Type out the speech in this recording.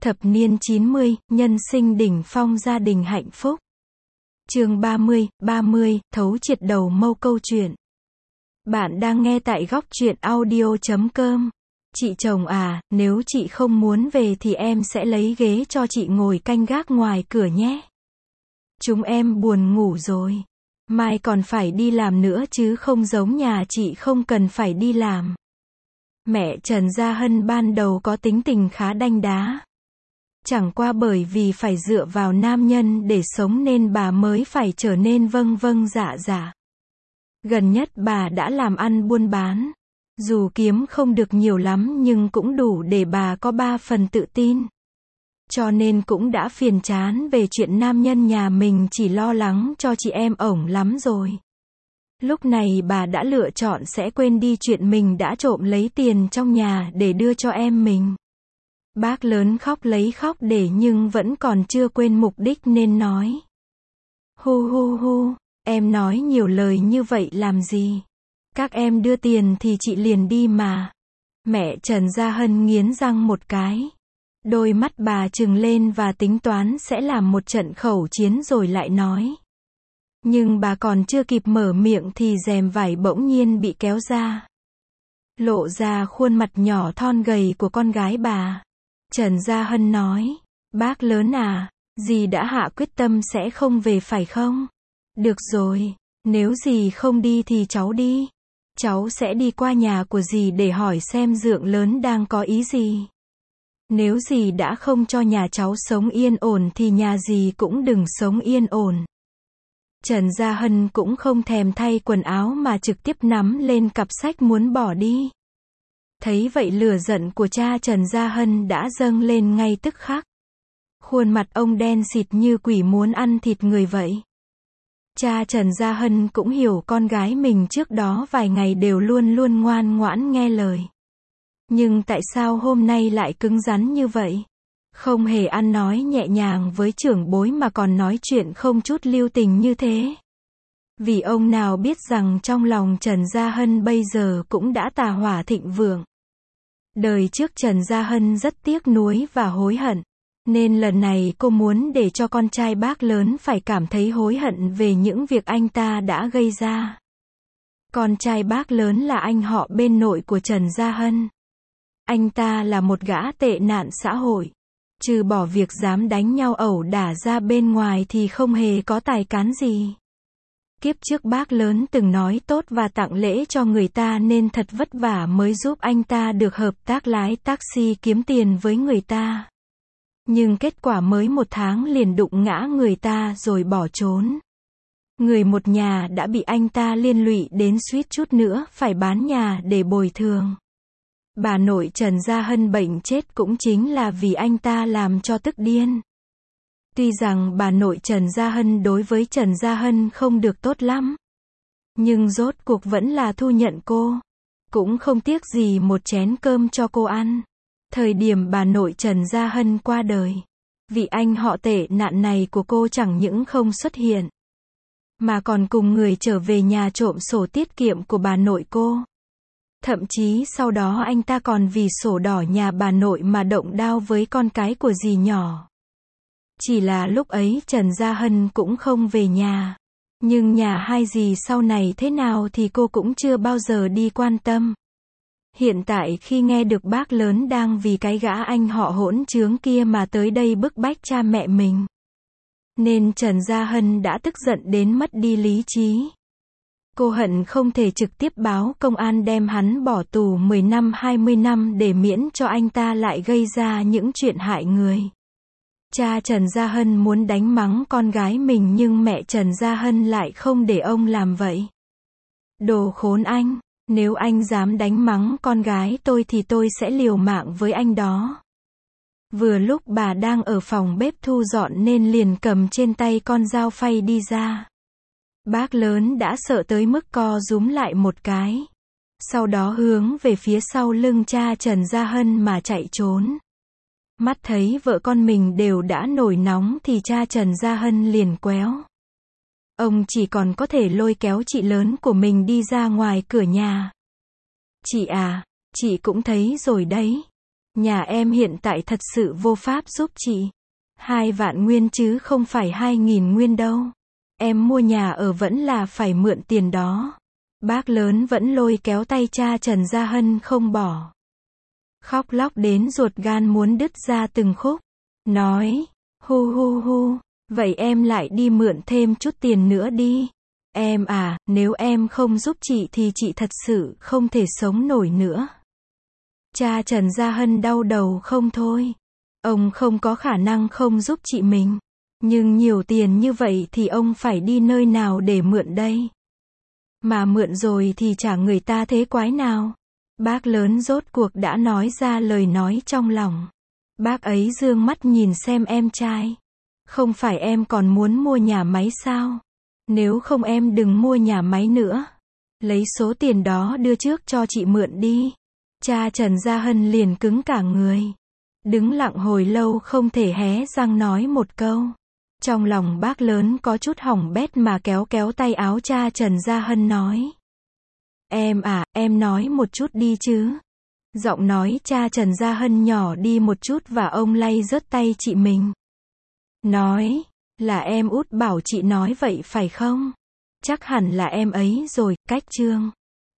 Thập niên 90, nhân sinh đỉnh phong gia đình hạnh phúc. Chương 30, thấu triệt đầu mâu câu chuyện. Bạn đang nghe tại góc truyện audio.com. Chị chồng à, nếu chị không muốn về thì em sẽ lấy ghế cho chị ngồi canh gác ngoài cửa nhé. Chúng em buồn ngủ rồi. Mai còn phải đi làm nữa chứ không giống nhà chị không cần phải đi làm. Mẹ Trần Gia Hân ban đầu có tính tình khá đanh đá. Chẳng qua bởi vì phải dựa vào nam nhân để sống nên bà mới phải trở nên vâng vâng dạ dạ. Gần nhất bà đã làm ăn buôn bán. Dù kiếm không được nhiều lắm nhưng cũng đủ để bà có 3 phần tự tin. Cho nên cũng đã phiền chán về chuyện nam nhân nhà mình chỉ lo lắng cho chị em ổng lắm rồi. Lúc này bà đã lựa chọn sẽ quên đi chuyện mình đã trộm lấy tiền trong nhà để đưa cho em mình. Bác lớn khóc lấy khóc để nhưng vẫn còn chưa quên mục đích nên nói. Hu hu hu, em nói nhiều lời như vậy làm gì? Các em đưa tiền thì chị liền đi mà. Mẹ Trần Gia Hân nghiến răng một cái. Đôi mắt bà trừng lên và tính toán sẽ làm một trận khẩu chiến rồi lại nói. Nhưng bà còn chưa kịp mở miệng thì rèm vải bỗng nhiên bị kéo ra. Lộ ra khuôn mặt nhỏ thon gầy của con gái bà. Trần Gia Hân nói, bác lớn à, dì đã hạ quyết tâm sẽ không về phải không? Được rồi, nếu dì không đi thì cháu đi. Cháu sẽ đi qua nhà của dì để hỏi xem dượng lớn đang có ý gì. Nếu dì đã không cho nhà cháu sống yên ổn thì nhà dì cũng đừng sống yên ổn. Trần Gia Hân cũng không thèm thay quần áo mà trực tiếp nắm lên cặp sách muốn bỏ đi. Thấy vậy lửa giận của cha Trần Gia Hân đã dâng lên ngay tức khắc. Khuôn mặt ông đen xịt như quỷ muốn ăn thịt người vậy. Cha Trần Gia Hân cũng hiểu con gái mình trước đó vài ngày đều luôn luôn ngoan ngoãn nghe lời. Nhưng tại sao hôm nay lại cứng rắn như vậy? Không hề ăn nói nhẹ nhàng với trưởng bối mà còn nói chuyện không chút lưu tình như thế. Vì ông nào biết rằng trong lòng Trần Gia Hân bây giờ cũng đã tà hỏa thịnh vượng. Đời trước Trần Gia Hân rất tiếc nuối và hối hận. Nên lần này cô muốn để cho con trai bác lớn phải cảm thấy hối hận về những việc anh ta đã gây ra. Con trai bác lớn là anh họ bên nội của Trần Gia Hân. Anh ta là một gã tệ nạn xã hội. Trừ bỏ việc dám đánh nhau ẩu đả ra bên ngoài thì không hề có tài cán gì. Kiếp trước bác lớn từng nói tốt và tặng lễ cho người ta nên thật vất vả mới giúp anh ta được hợp tác lái taxi kiếm tiền với người ta. Nhưng kết quả mới 1 tháng liền đụng ngã người ta rồi bỏ trốn. Người một nhà đã bị anh ta liên lụy đến suýt chút nữa phải bán nhà để bồi thường. Bà nội Trần Gia Hân bệnh chết cũng chính là vì anh ta làm cho tức điên. Tuy rằng bà nội Trần Gia Hân đối với Trần Gia Hân không được tốt lắm. Nhưng rốt cuộc vẫn là thu nhận cô. Cũng không tiếc gì một chén cơm cho cô ăn. Thời điểm bà nội Trần Gia Hân qua đời. Vị anh họ tệ nạn này của cô chẳng những không xuất hiện. Mà còn cùng người trở về nhà trộm sổ tiết kiệm của bà nội cô. Thậm chí sau đó anh ta còn vì sổ đỏ nhà bà nội mà động đao với con cái của dì nhỏ. Chỉ là lúc ấy Trần Gia Hân cũng không về nhà. Nhưng nhà hai dì sau này thế nào thì cô cũng chưa bao giờ đi quan tâm. Hiện tại khi nghe được bác lớn đang vì cái gã anh họ hỗn trướng kia mà tới đây bức bách cha mẹ mình. Nên Trần Gia Hân đã tức giận đến mất đi lý trí. Cô hận không thể trực tiếp báo công an đem hắn bỏ tù 10 năm 20 năm để miễn cho anh ta lại gây ra những chuyện hại người. Cha Trần Gia Hân muốn đánh mắng con gái mình nhưng mẹ Trần Gia Hân lại không để ông làm vậy. Đồ khốn anh, nếu anh dám đánh mắng con gái tôi thì tôi sẽ liều mạng với anh đó. Vừa lúc bà đang ở phòng bếp thu dọn nên liền cầm trên tay con dao phay đi ra. Bác lớn đã sợ tới mức co rúm lại một cái. Sau đó hướng về phía sau lưng cha Trần Gia Hân mà chạy trốn. Mắt thấy vợ con mình đều đã nổi nóng thì cha Trần Gia Hân liền quéo. Ông chỉ còn có thể lôi kéo chị lớn của mình đi ra ngoài cửa nhà. Chị à, chị cũng thấy rồi đấy. Nhà em hiện tại thật sự vô pháp giúp chị. 2 vạn nguyên chứ không phải 2.000 nguyên đâu. Em mua nhà ở vẫn là phải mượn tiền đó. Bác lớn vẫn lôi kéo tay cha Trần Gia Hân không bỏ. Khóc lóc đến ruột gan muốn đứt ra từng khúc. Nói, hu hu hu, vậy em lại đi mượn thêm chút tiền nữa đi. Em à, nếu em không giúp chị thì chị thật sự không thể sống nổi nữa. Cha Trần Gia Hân đau đầu không thôi. Ông không có khả năng không giúp chị mình. Nhưng nhiều tiền như vậy thì ông phải đi nơi nào để mượn đây? Mà mượn rồi thì trả người ta thế quái nào? Bác lớn rốt cuộc đã nói ra lời nói trong lòng. Bác ấy dương mắt nhìn xem em trai. Không phải em còn muốn mua nhà máy sao? Nếu không em đừng mua nhà máy nữa. Lấy số tiền đó đưa trước cho chị mượn đi. Cha Trần Gia Hân liền cứng cả người. Đứng lặng hồi lâu không thể hé răng nói một câu. Trong lòng bác lớn có chút hỏng bét mà kéo kéo tay áo cha Trần Gia Hân nói. Em à, em nói một chút đi chứ. Giọng nói cha Trần Gia Hân nhỏ đi một chút và ông lay rớt tay chị mình. Nói, là em út bảo chị nói vậy phải không? Chắc hẳn là em ấy rồi, cách chương.